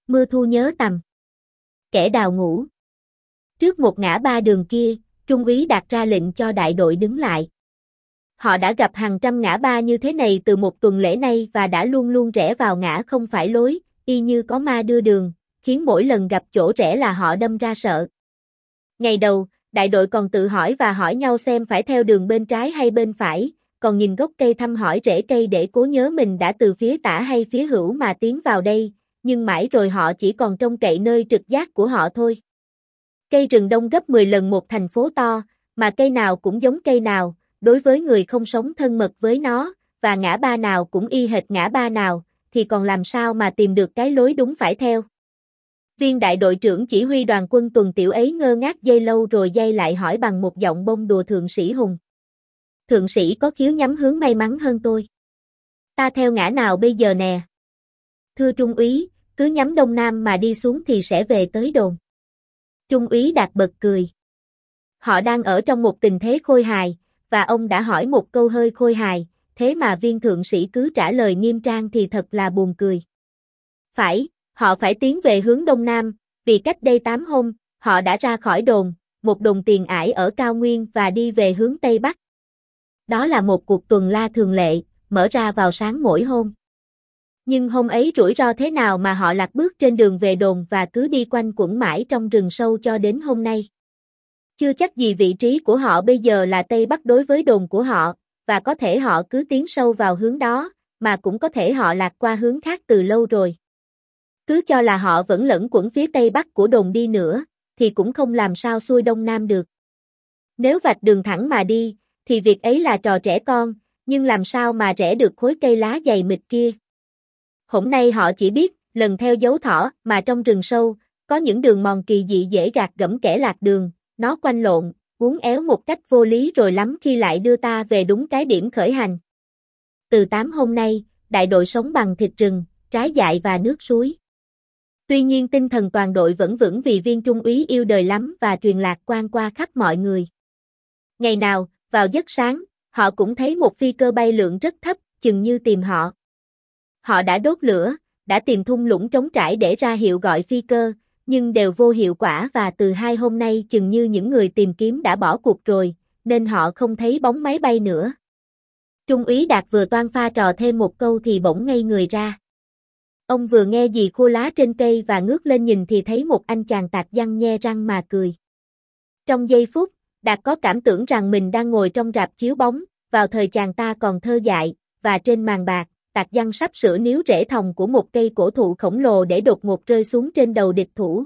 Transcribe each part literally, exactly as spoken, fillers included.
Mưa thu nhớ tầm. Kẻ đào ngũ. Trước một ngã ba đường kia, Trung úy Đạt ra lệnh cho đại đội đứng lại. Họ đã gặp hàng trăm ngã ba như thế này từ một tuần lễ nay và đã luôn luôn rẽ vào ngã không phải lối, y như có ma đưa đường, khiến mỗi lần gặp chỗ rẽ là họ đâm ra sợ. Ngày đầu, đại đội còn tự hỏi và hỏi nhau xem phải theo đường bên trái hay bên phải, còn nhìn gốc cây thăm hỏi rễ cây để cố nhớ mình đã từ phía tả hay phía hữu mà tiến vào đây, nhưng mãi rồi họ chỉ còn trông cậy nơi trực giác của họ thôi. Cây rừng đông gấp mười lần một thành phố to, mà cây nào cũng giống cây nào, đối với người không sống thân mật với nó, và ngã ba nào cũng y hệt ngã ba nào, thì còn làm sao mà tìm được cái lối đúng phải theo. Viên đại đội trưởng chỉ huy đoàn quân tuần tiểu ấy ngơ ngác giây lâu rồi giây lại hỏi bằng một giọng bông đùa thượng sĩ Hùng. Thượng sĩ có khiếu nhắm hướng may mắn hơn tôi. Ta theo ngã nào bây giờ nè? Thưa Trung úy, cứ nhắm đông nam mà đi xuống thì sẽ về tới đồn. Trung úy Đạt bật cười. Họ đang ở trong một tình thế khôi hài, và ông đã hỏi một câu hơi khôi hài, thế mà viên thượng sĩ cứ trả lời nghiêm trang thì thật là buồn cười. Phải, họ phải tiến về hướng đông nam, vì cách đây tám hôm, họ đã ra khỏi đồn, một đồn tiền ải ở cao nguyên và đi về hướng tây bắc. Đó là một cuộc tuần la thường lệ, mở ra vào sáng mỗi hôm. Nhưng hôm ấy rủi ro thế nào mà họ lạc bước trên đường về đồn và cứ đi quanh quẩn mãi trong rừng sâu cho đến hôm nay. Chưa chắc gì vị trí của họ bây giờ là Tây Bắc đối với đồn của họ, và có thể họ cứ tiến sâu vào hướng đó, mà cũng có thể họ lạc qua hướng khác từ lâu rồi. Cứ cho là họ vẫn lẫn quẩn phía Tây Bắc của đồn đi nữa, thì cũng không làm sao xuôi Đông Nam được. Nếu vạch đường thẳng mà đi, thì việc ấy là trò trẻ con, nhưng làm sao mà rẽ được khối cây lá dày mịt kia. Hôm nay họ chỉ biết, lần theo dấu thỏ mà trong rừng sâu, có những đường mòn kỳ dị dễ gạt gẫm kẻ lạc đường, nó quanh lộn, uốn éo một cách vô lý rồi lắm khi lại đưa ta về đúng cái điểm khởi hành. Từ tám hôm nay, đại đội sống bằng thịt rừng, trái dại và nước suối. Tuy nhiên tinh thần toàn đội vẫn vững vì viên trung úy yêu đời lắm và truyền lạc quan qua khắp mọi người. Ngày nào, vào giấc sáng, họ cũng thấy một phi cơ bay lượn rất thấp, chừng như tìm họ. Họ đã đốt lửa, đã tìm thung lũng trống trải để ra hiệu gọi phi cơ, nhưng đều vô hiệu quả và từ hai hôm nay chừng như những người tìm kiếm đã bỏ cuộc rồi, nên họ không thấy bóng máy bay nữa. Trung úy Đạt vừa toan pha trò thêm một câu thì bỗng ngây người ra. Ông vừa nghe gì khô lá trên cây và ngước lên nhìn thì thấy một anh chàng tạc văn nhe răng mà cười. Trong giây phút, Đạt có cảm tưởng rằng mình đang ngồi trong rạp chiếu bóng, vào thời chàng ta còn thơ dại, và trên màn bạc, tạc văn sắp sửa níu rễ thòng của một cây cổ thụ khổng lồ để đột ngột rơi xuống trên đầu địch thủ.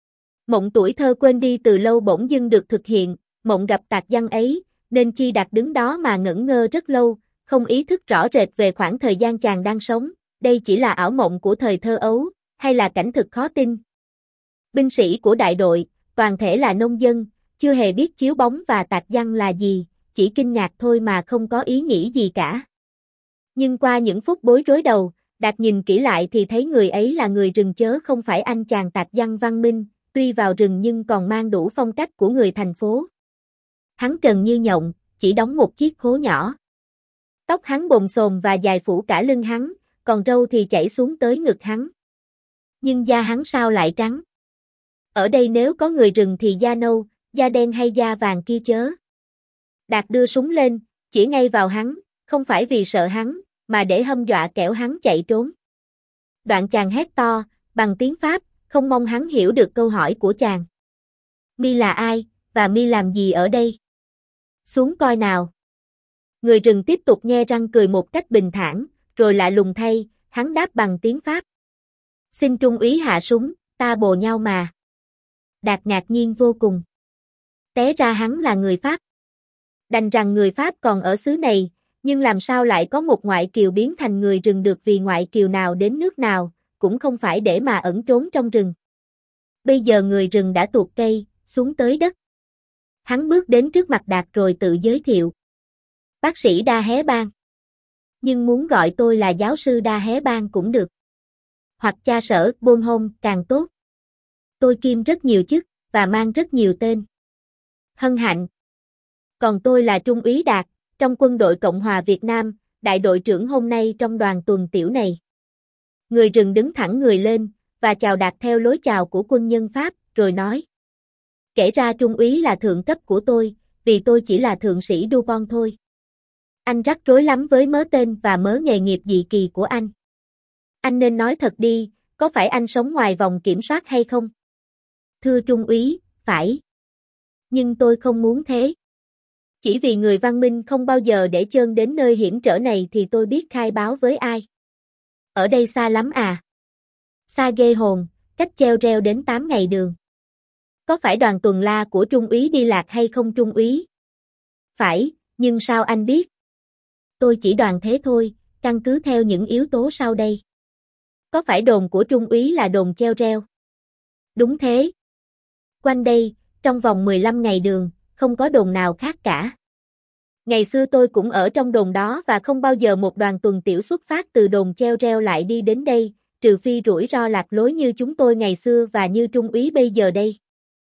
Mộng tuổi thơ quên đi từ lâu bỗng dưng được thực hiện, mộng gặp tạc văn ấy, nên Chi Đạt đứng đó mà ngẩn ngơ rất lâu, không ý thức rõ rệt về khoảng thời gian chàng đang sống, đây chỉ là ảo mộng của thời thơ ấu, hay là cảnh thực khó tin. Binh sĩ của đại đội, toàn thể là nông dân, chưa hề biết chiếu bóng và tạc văn là gì, chỉ kinh ngạc thôi mà không có ý nghĩ gì cả. Nhưng qua những phút bối rối đầu, Đạt nhìn kỹ lại thì thấy người ấy là người rừng chớ không phải anh chàng tạc văn văn minh, tuy vào rừng nhưng còn mang đủ phong cách của người thành phố. Hắn trần như nhộng, chỉ đóng một chiếc khố nhỏ. Tóc hắn bồm xồm và dài phủ cả lưng hắn, còn râu thì chảy xuống tới ngực hắn. Nhưng da hắn sao lại trắng? Ở đây nếu có người rừng thì da nâu, da đen hay da vàng kia chớ. Đạt đưa súng lên, chỉ ngay vào hắn, không phải vì sợ hắn, mà để hâm dọa kẻo hắn chạy trốn. Đoạn chàng hét to, bằng tiếng Pháp, không mong hắn hiểu được câu hỏi của chàng. Mi là ai, và mi làm gì ở đây? Xuống coi nào. Người rừng tiếp tục nhe răng cười một cách bình thản, rồi lạ lùng thay, hắn đáp bằng tiếng Pháp. Xin trung úy hạ súng, ta bồ nhau mà. Đạt ngạc nhiên vô cùng. Té ra hắn là người Pháp. Đành rằng người Pháp còn ở xứ này, nhưng làm sao lại có một ngoại kiều biến thành người rừng được vì ngoại kiều nào đến nước nào, cũng không phải để mà ẩn trốn trong rừng. Bây giờ người rừng đã tuột cây, xuống tới đất. Hắn bước đến trước mặt Đạt rồi tự giới thiệu. Bác sĩ Đa Hé Bang. Nhưng muốn gọi tôi là giáo sư Đa Hé Bang cũng được. Hoặc cha sở Bôn Hôn càng tốt. Tôi kiêm rất nhiều chức, và mang rất nhiều tên. Hân hạnh. Còn tôi là Trung úy Đạt, trong quân đội Cộng hòa Việt Nam, đại đội trưởng hôm nay trong đoàn tuần tiểu này. Người rừng đứng thẳng người lên, và chào Đạt theo lối chào của quân nhân Pháp, rồi nói. Kể ra trung úy là thượng cấp của tôi, vì tôi chỉ là thượng sĩ Dupont thôi. Anh rắc rối lắm với mớ tên và mớ nghề nghiệp dị kỳ của anh. Anh nên nói thật đi, có phải anh sống ngoài vòng kiểm soát hay không? Thưa trung úy, phải. Nhưng tôi không muốn thế. Chỉ vì người văn minh không bao giờ để chân đến nơi hiểm trở này thì tôi biết khai báo với ai. Ở đây xa lắm à? Xa ghê hồn, cách treo reo đến tám ngày đường. Có phải đoàn tuần la của trung úy đi lạc hay không trung úy? Phải, nhưng sao anh biết? Tôi chỉ đoán thế thôi, căn cứ theo những yếu tố sau đây. Có phải đồn của trung úy là đồn treo reo? Đúng thế. Quanh đây, trong vòng mười lăm ngày đường, không có đồn nào khác cả. Ngày xưa tôi cũng ở trong đồn đó và không bao giờ một đoàn tuần tiểu xuất phát từ đồn treo reo lại đi đến đây, trừ phi rủi ro lạc lối như chúng tôi ngày xưa và như trung úy bây giờ đây.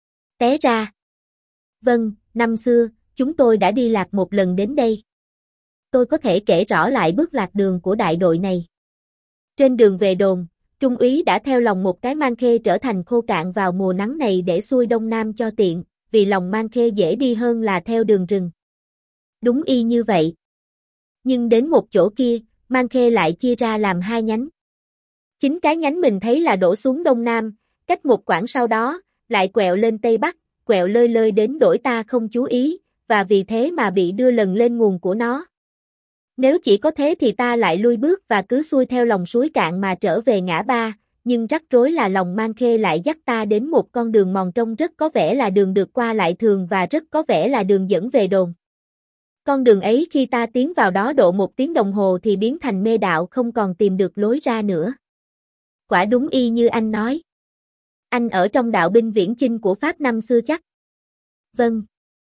Té ra. Vâng, năm xưa, chúng tôi đã đi lạc một lần đến đây. Tôi có thể kể rõ lại bước lạc đường của đại đội này. Trên đường về đồn, trung úy đã theo lòng một cái mang khê trở thành khô cạn vào mùa nắng này để xuôi đông nam cho tiện, vì lòng mang khê dễ đi hơn là theo đường rừng. Đúng y như vậy. Nhưng đến một chỗ kia, mang khê lại chia ra làm hai nhánh. Chính cái nhánh mình thấy là đổ xuống đông nam, cách một quãng sau đó, lại quẹo lên tây bắc, quẹo lơi lơi đến đổi ta không chú ý, và vì thế mà bị đưa lần lên nguồn của nó. Nếu chỉ có thế thì ta lại lui bước và cứ xuôi theo lòng suối cạn mà trở về ngã ba, nhưng rắc rối là lòng mang khê lại dắt ta đến một con đường mòn trông rất có vẻ là đường được qua lại thường và rất có vẻ là đường dẫn về đồn. Con đường ấy khi ta tiến vào đó độ một tiếng đồng hồ thì biến thành mê đạo không còn tìm được lối ra nữa. Quả đúng y như anh nói. Anh ở trong đạo binh viễn chinh của Pháp năm xưa chắc? Vâng.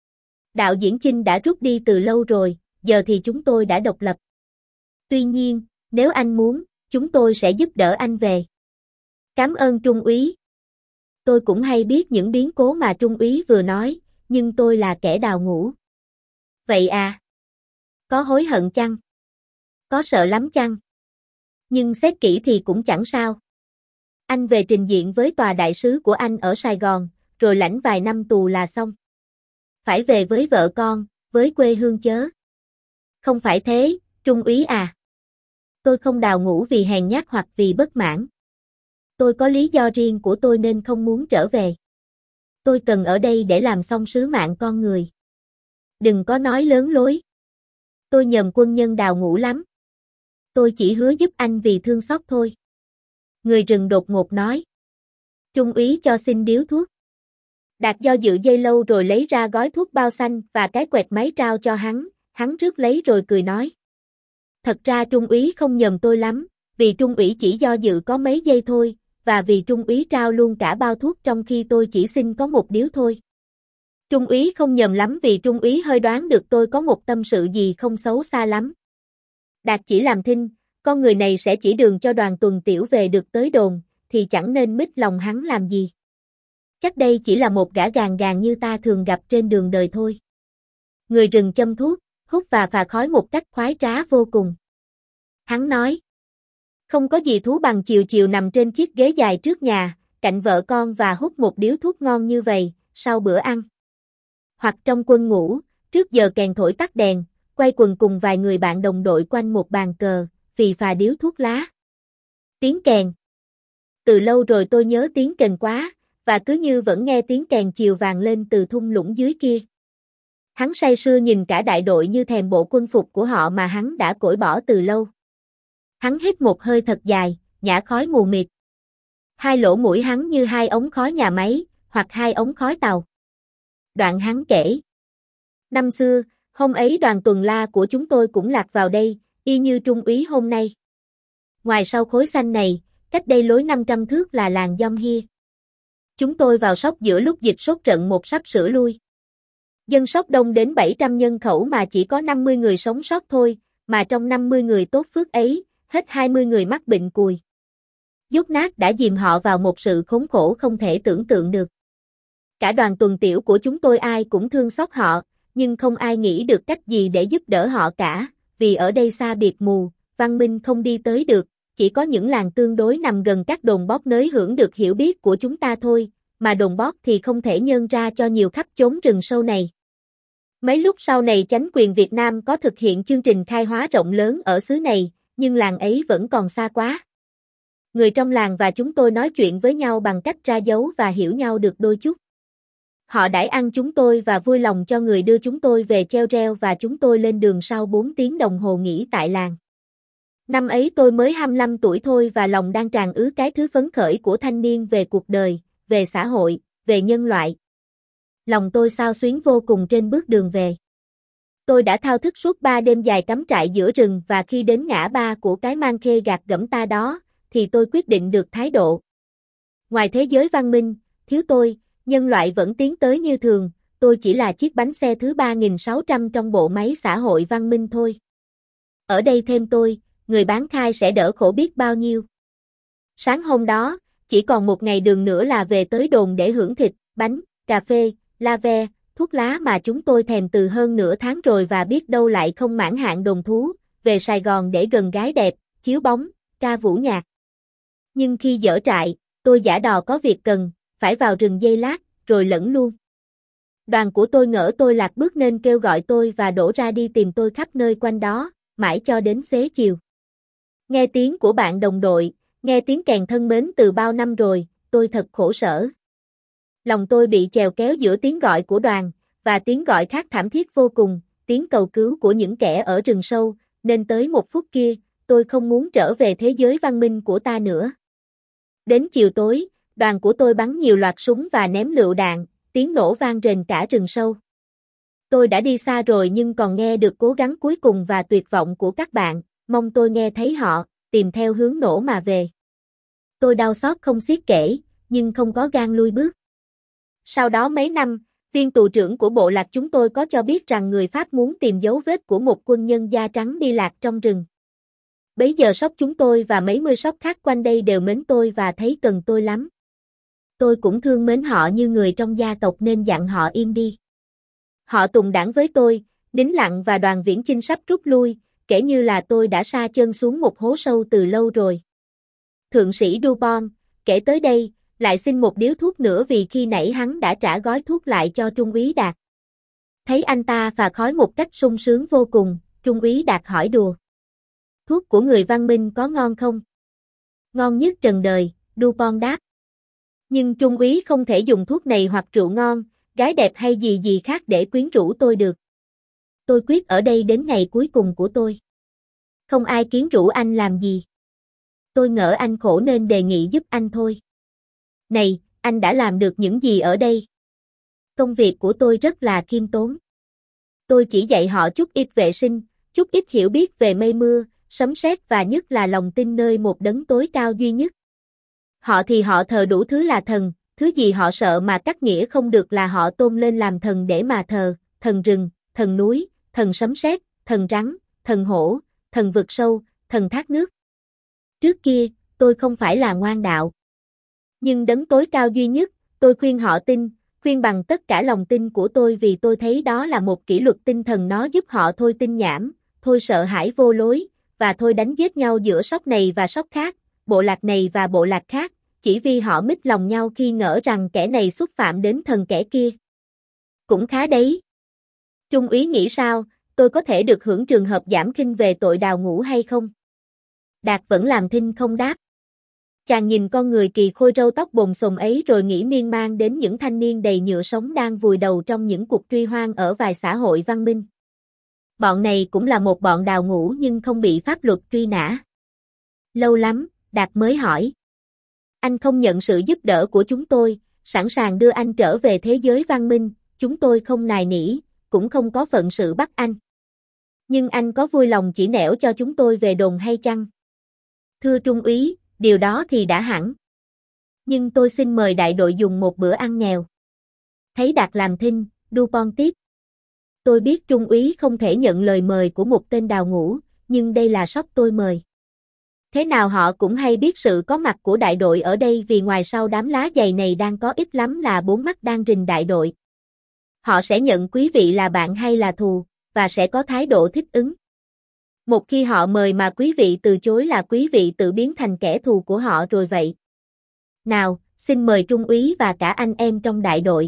Đạo viễn chinh đã rút đi từ lâu rồi, giờ thì chúng tôi đã độc lập. Tuy nhiên, nếu anh muốn, chúng tôi sẽ giúp đỡ anh về. Cảm ơn trung úy. Tôi cũng hay biết những biến cố mà trung úy vừa nói, nhưng tôi là kẻ đào ngũ. Vậy à? Có hối hận chăng? Có sợ lắm chăng? Nhưng xét kỹ thì cũng chẳng sao. Anh về trình diện với tòa đại sứ của anh ở Sài Gòn, rồi lãnh vài năm tù là xong. Phải về với vợ con, với quê hương chớ. Không phải thế, trung úy à. Tôi không đào ngũ vì hèn nhát hoặc vì bất mãn. Tôi có lý do riêng của tôi nên không muốn trở về. Tôi cần ở đây để làm xong sứ mạng con người. Đừng có nói lớn lối. Tôi nhầm quân nhân đào ngũ lắm. Tôi chỉ hứa giúp anh vì thương xót thôi. Người rừng đột ngột nói. Trung úy cho xin điếu thuốc. Đạt do dự giây lâu rồi lấy ra gói thuốc bao xanh và cái quẹt máy trao cho hắn, hắn rước lấy rồi cười nói. Thật ra trung úy không nhầm tôi lắm, vì trung úy chỉ do dự có mấy giây thôi, và vì trung úy trao luôn cả bao thuốc trong khi tôi chỉ xin có một điếu thôi. Trung úy không nhầm lắm vì trung úy hơi đoán được tôi có một tâm sự gì không xấu xa lắm. Đạt chỉ làm thinh, con người này sẽ chỉ đường cho đoàn tuần tiểu về được tới đồn, thì chẳng nên mít lòng hắn làm gì. Chắc đây chỉ là một gã gàn gàn như ta thường gặp trên đường đời thôi. Người rừng châm thuốc, hút và phà khói một cách khoái trá vô cùng. Hắn nói. Không có gì thú bằng chiều chiều nằm trên chiếc ghế dài trước nhà, cạnh vợ con và hút một điếu thuốc ngon như vậy, sau bữa ăn. Hoặc trong quân ngũ, trước giờ kèn thổi tắt đèn, quay quần cùng vài người bạn đồng đội quanh một bàn cờ, phì phà điếu thuốc lá. Tiếng kèn. Từ lâu rồi tôi nhớ tiếng kèn quá, và cứ như vẫn nghe tiếng kèn chiều vàng lên từ thung lũng dưới kia. Hắn say sưa nhìn cả đại đội như thèm bộ quân phục của họ mà hắn đã cởi bỏ từ lâu. Hắn hít một hơi thật dài, nhả khói mù mịt. Hai lỗ mũi hắn như hai ống khói nhà máy, hoặc hai ống khói tàu. Đoạn hắn kể. Năm xưa, hôm ấy đoàn tuần la của chúng tôi cũng lạc vào đây, y như trung úy hôm nay. Ngoài sau khối xanh này, cách đây lối năm trăm thước là làng Dom Hia. Chúng tôi vào Sóc giữa lúc dịch sốt trận một sắp sửa lui. Dân Sóc đông đến bảy trăm nhân khẩu mà chỉ có năm mươi người sống sót thôi, mà trong năm mươi người tốt phước ấy, hết hai mươi người mắc bệnh cùi. Dốt nát đã dìm họ vào một sự khốn khổ không thể tưởng tượng được. Cả đoàn tuần tiểu của chúng tôi ai cũng thương xót họ, nhưng không ai nghĩ được cách gì để giúp đỡ họ cả, vì ở đây xa biệt mù, văn minh không đi tới được, chỉ có những làng tương đối nằm gần các đồn bót nới hưởng được hiểu biết của chúng ta thôi, mà đồn bót thì không thể nhân ra cho nhiều khắp chốn rừng sâu này. Mấy lúc sau này chánh quyền Việt Nam có thực hiện chương trình khai hóa rộng lớn ở xứ này, nhưng làng ấy vẫn còn xa quá. Người trong làng và chúng tôi nói chuyện với nhau bằng cách ra dấu và hiểu nhau được đôi chút. Họ đãi ăn chúng tôi và vui lòng cho người đưa chúng tôi về treo reo và chúng tôi lên đường sau bốn tiếng đồng hồ nghỉ tại làng. Năm ấy tôi mới hai mươi lăm tuổi thôi và lòng đang tràn ứ cái thứ phấn khởi của thanh niên về cuộc đời, về xã hội, về nhân loại. Lòng tôi xao xuyến vô cùng trên bước đường về. Tôi đã thao thức suốt ba đêm dài cắm trại giữa rừng và khi đến ngã ba của cái mang khê gạt gẫm ta đó, thì tôi quyết định được thái độ. Ngoài thế giới văn minh, thiếu tôi, nhân loại vẫn tiến tới như thường, tôi chỉ là chiếc bánh xe thứ ba nghìn sáu trăm trong bộ máy xã hội văn minh thôi. Ở đây thêm tôi, người bán khai sẽ đỡ khổ biết bao nhiêu. Sáng hôm đó, chỉ còn một ngày đường nữa là về tới đồn để hưởng thịt, bánh, cà phê, la ve, thuốc lá mà chúng tôi thèm từ hơn nửa tháng rồi và biết đâu lại không mãn hạn đồn thú, về Sài Gòn để gần gái đẹp, chiếu bóng, ca vũ nhạc. Nhưng khi dỡ trại, tôi giả đò có việc cần, phải vào rừng giây lát, rồi lẫn luôn. Đoàn của tôi ngỡ tôi lạc bước nên kêu gọi tôi và đổ ra đi tìm tôi khắp nơi quanh đó, mãi cho đến xế chiều. Nghe tiếng của bạn đồng đội, nghe tiếng kèn thân mến từ bao năm rồi, tôi thật khổ sở. Lòng tôi bị chèo kéo giữa tiếng gọi của đoàn, và tiếng gọi khác thảm thiết vô cùng, tiếng cầu cứu của những kẻ ở rừng sâu, nên tới một phút kia, tôi không muốn trở về thế giới văn minh của ta nữa. Đến chiều tối, đoàn của tôi bắn nhiều loạt súng và ném lựu đạn, tiếng nổ vang rền cả rừng sâu. Tôi đã đi xa rồi nhưng còn nghe được cố gắng cuối cùng và tuyệt vọng của các bạn, mong tôi nghe thấy họ, tìm theo hướng nổ mà về. Tôi đau xót không xiết kể, nhưng không có gan lui bước. Sau đó mấy năm, viên tù trưởng của bộ lạc chúng tôi có cho biết rằng người Pháp muốn tìm dấu vết của một quân nhân da trắng đi lạc trong rừng. Bấy giờ sóc chúng tôi và mấy mươi sóc khác quanh đây đều mến tôi và thấy cần tôi lắm. Tôi cũng thương mến họ như người trong gia tộc nên dặn họ im đi. Họ tùng đảng với tôi, Đính Lặng và đoàn Viễn Chinh sắp rút lui, kể như là tôi đã sa chân xuống một hố sâu từ lâu rồi. Thượng sĩ Dupont, kể tới đây, lại xin một điếu thuốc nữa vì khi nãy hắn đã trả gói thuốc lại cho Trung úy Đạt. Thấy anh ta phà khói một cách sung sướng vô cùng, Trung úy Đạt hỏi đùa. Thuốc của người văn minh có ngon không? Ngon nhất trần đời, Dupont đáp. Nhưng Trung úy không thể dùng thuốc này hoặc rượu ngon, gái đẹp hay gì gì khác để quyến rũ tôi được. Tôi quyết ở đây đến ngày cuối cùng của tôi. Không ai quyến rũ anh làm gì. Tôi ngỡ anh khổ nên đề nghị giúp anh thôi. Này, anh đã làm được những gì ở đây? Công việc của tôi rất là khiêm tốn. Tôi chỉ dạy họ chút ít vệ sinh, chút ít hiểu biết về mây mưa, sấm sét và nhất là lòng tin nơi một đấng tối cao duy nhất. Họ thì họ thờ đủ thứ là thần, thứ gì họ sợ mà cắt nghĩa không được là họ tôn lên làm thần để mà thờ, thần rừng, thần núi, thần sấm sét, thần rắn, thần hổ, thần vực sâu, thần thác nước. Trước kia, tôi không phải là ngoan đạo. Nhưng đấng tối cao duy nhất, tôi khuyên họ tin, khuyên bằng tất cả lòng tin của tôi vì tôi thấy đó là một kỷ luật tinh thần nó giúp họ thôi tin nhảm, thôi sợ hãi vô lối, và thôi đánh giết nhau giữa sóc này và sóc khác, bộ lạc này và bộ lạc khác, chỉ vì họ mít lòng nhau khi ngỡ rằng kẻ này xúc phạm đến thần kẻ kia. Cũng khá đấy. Trung úy nghĩ sao, tôi có thể được hưởng trường hợp giảm khinh về tội đào ngũ hay không? Đạt vẫn làm thinh không đáp. Chàng nhìn con người kỳ khôi râu tóc bồn xồm ấy rồi nghĩ miên man đến những thanh niên đầy nhựa sống đang vùi đầu trong những cuộc truy hoang ở vài xã hội văn minh. Bọn này cũng là một bọn đào ngũ nhưng không bị pháp luật truy nã. Lâu lắm, Đạt mới hỏi. Anh không nhận sự giúp đỡ của chúng tôi, sẵn sàng đưa anh trở về thế giới văn minh, chúng tôi không nài nỉ, cũng không có phận sự bắt anh. Nhưng anh có vui lòng chỉ nẻo cho chúng tôi về đồn hay chăng? Thưa Trung úy, điều đó thì đã hẳn. Nhưng tôi xin mời đại đội dùng một bữa ăn nghèo. Thấy Đạt làm thinh, Dupont tiếp. Tôi biết Trung úy không thể nhận lời mời của một tên đào ngũ, nhưng đây là sóc tôi mời. Thế nào họ cũng hay biết sự có mặt của đại đội ở đây vì ngoài sau đám lá dày này đang có ít lắm là bốn mắt đang rình đại đội. Họ sẽ nhận quý vị là bạn hay là thù, và sẽ có thái độ thích ứng. Một khi họ mời mà quý vị từ chối là quý vị tự biến thành kẻ thù của họ rồi vậy. Nào, xin mời trung úy và cả anh em trong đại đội.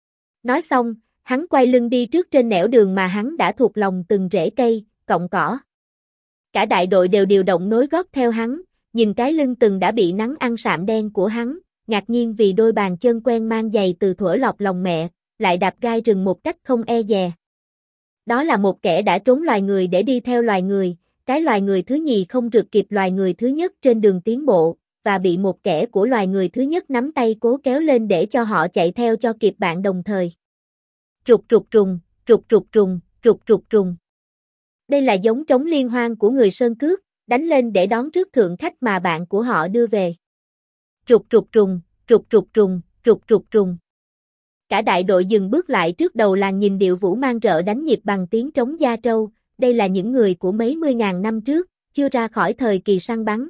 Nói xong, hắn quay lưng đi trước trên nẻo đường mà hắn đã thuộc lòng từng rễ cây, cọng cỏ. Cả đại đội đều điều động nối gót theo hắn, nhìn cái lưng từng đã bị nắng ăn sạm đen của hắn, ngạc nhiên vì đôi bàn chân quen mang giày từ thuở lọt lòng mẹ, lại đạp gai rừng một cách không e dè. Đó là một kẻ đã trốn loài người để đi theo loài người, cái loài người thứ nhì không rượt kịp loài người thứ nhất trên đường tiến bộ, và bị một kẻ của loài người thứ nhất nắm tay cố kéo lên để cho họ chạy theo cho kịp bạn đồng thời. Trục trục trùng, trục trục trùng, trục trục trùng. Đây là giống trống liên hoan của người Sơn Cước, đánh lên để đón rước thượng khách mà bạn của họ đưa về. Trục trục trùng, trục trục trùng, trục trục trùng. Cả đại đội dừng bước lại trước đầu làng nhìn điệu vũ mang rợ đánh nhịp bằng tiếng trống da trâu, đây là những người của mấy mươi ngàn năm trước, chưa ra khỏi thời kỳ săn bắn.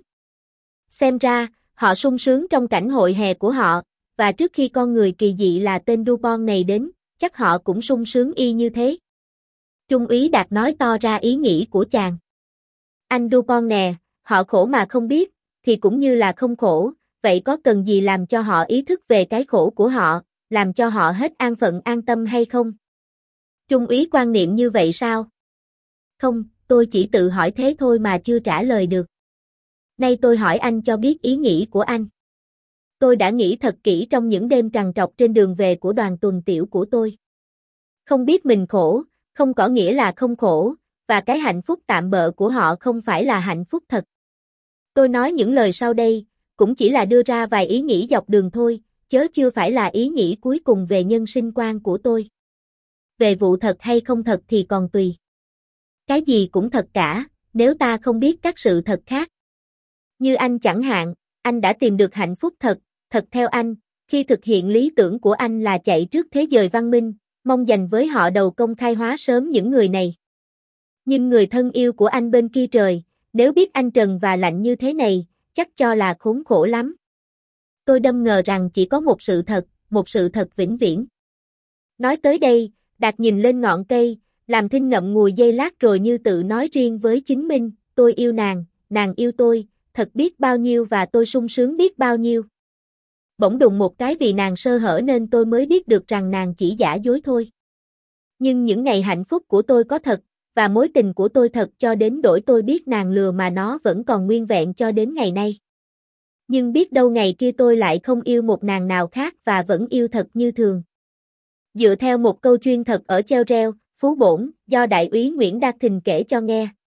Xem ra, họ sung sướng trong cảnh hội hè của họ, và trước khi con người kỳ dị là tên Dupont này đến, chắc họ cũng sung sướng y như thế. Trung úy Đạt nói to ra ý nghĩ của chàng. Anh Dupont nè, họ khổ mà không biết, thì cũng như là không khổ, vậy có cần gì làm cho họ ý thức về cái khổ của họ, làm cho họ hết an phận an tâm hay không? Trung úy quan niệm như vậy sao? Không, tôi chỉ tự hỏi thế thôi mà chưa trả lời được. Nay tôi hỏi anh cho biết ý nghĩ của anh. Tôi đã nghĩ thật kỹ trong những đêm trằn trọc trên đường về của đoàn tuần tiểu của tôi. Không biết mình khổ, không có nghĩa là không khổ, và cái hạnh phúc tạm bợ của họ không phải là hạnh phúc thật. Tôi nói những lời sau đây, cũng chỉ là đưa ra vài ý nghĩ dọc đường thôi, chớ chưa phải là ý nghĩ cuối cùng về nhân sinh quan của tôi. Về vụ thật hay không thật thì còn tùy. Cái gì cũng thật cả, nếu ta không biết các sự thật khác. Như anh chẳng hạn, anh đã tìm được hạnh phúc thật, thật theo anh, khi thực hiện lý tưởng của anh là chạy trước thế giới văn minh, mong dành với họ đầu công khai hóa sớm những người này. Nhưng người thân yêu của anh bên kia trời, nếu biết anh trần và lạnh như thế này, chắc cho là khốn khổ lắm. Tôi đâm ngờ rằng chỉ có một sự thật, một sự thật vĩnh viễn. Nói tới đây, Đạt nhìn lên ngọn cây, làm thinh ngậm ngùi giây lát rồi như tự nói riêng với chính mình, tôi yêu nàng, nàng yêu tôi, thật biết bao nhiêu và tôi sung sướng biết bao nhiêu. Bỗng đùng một cái vì nàng sơ hở nên tôi mới biết được rằng nàng chỉ giả dối thôi. Nhưng những ngày hạnh phúc của tôi có thật, và mối tình của tôi thật cho đến đổi tôi biết nàng lừa mà nó vẫn còn nguyên vẹn cho đến ngày nay. Nhưng biết đâu ngày kia tôi lại không yêu một nàng nào khác và vẫn yêu thật như thường. Dựa theo một câu chuyên thật ở treo reo, Phú Bổn, do Đại úy Nguyễn Đắc Thình kể cho nghe.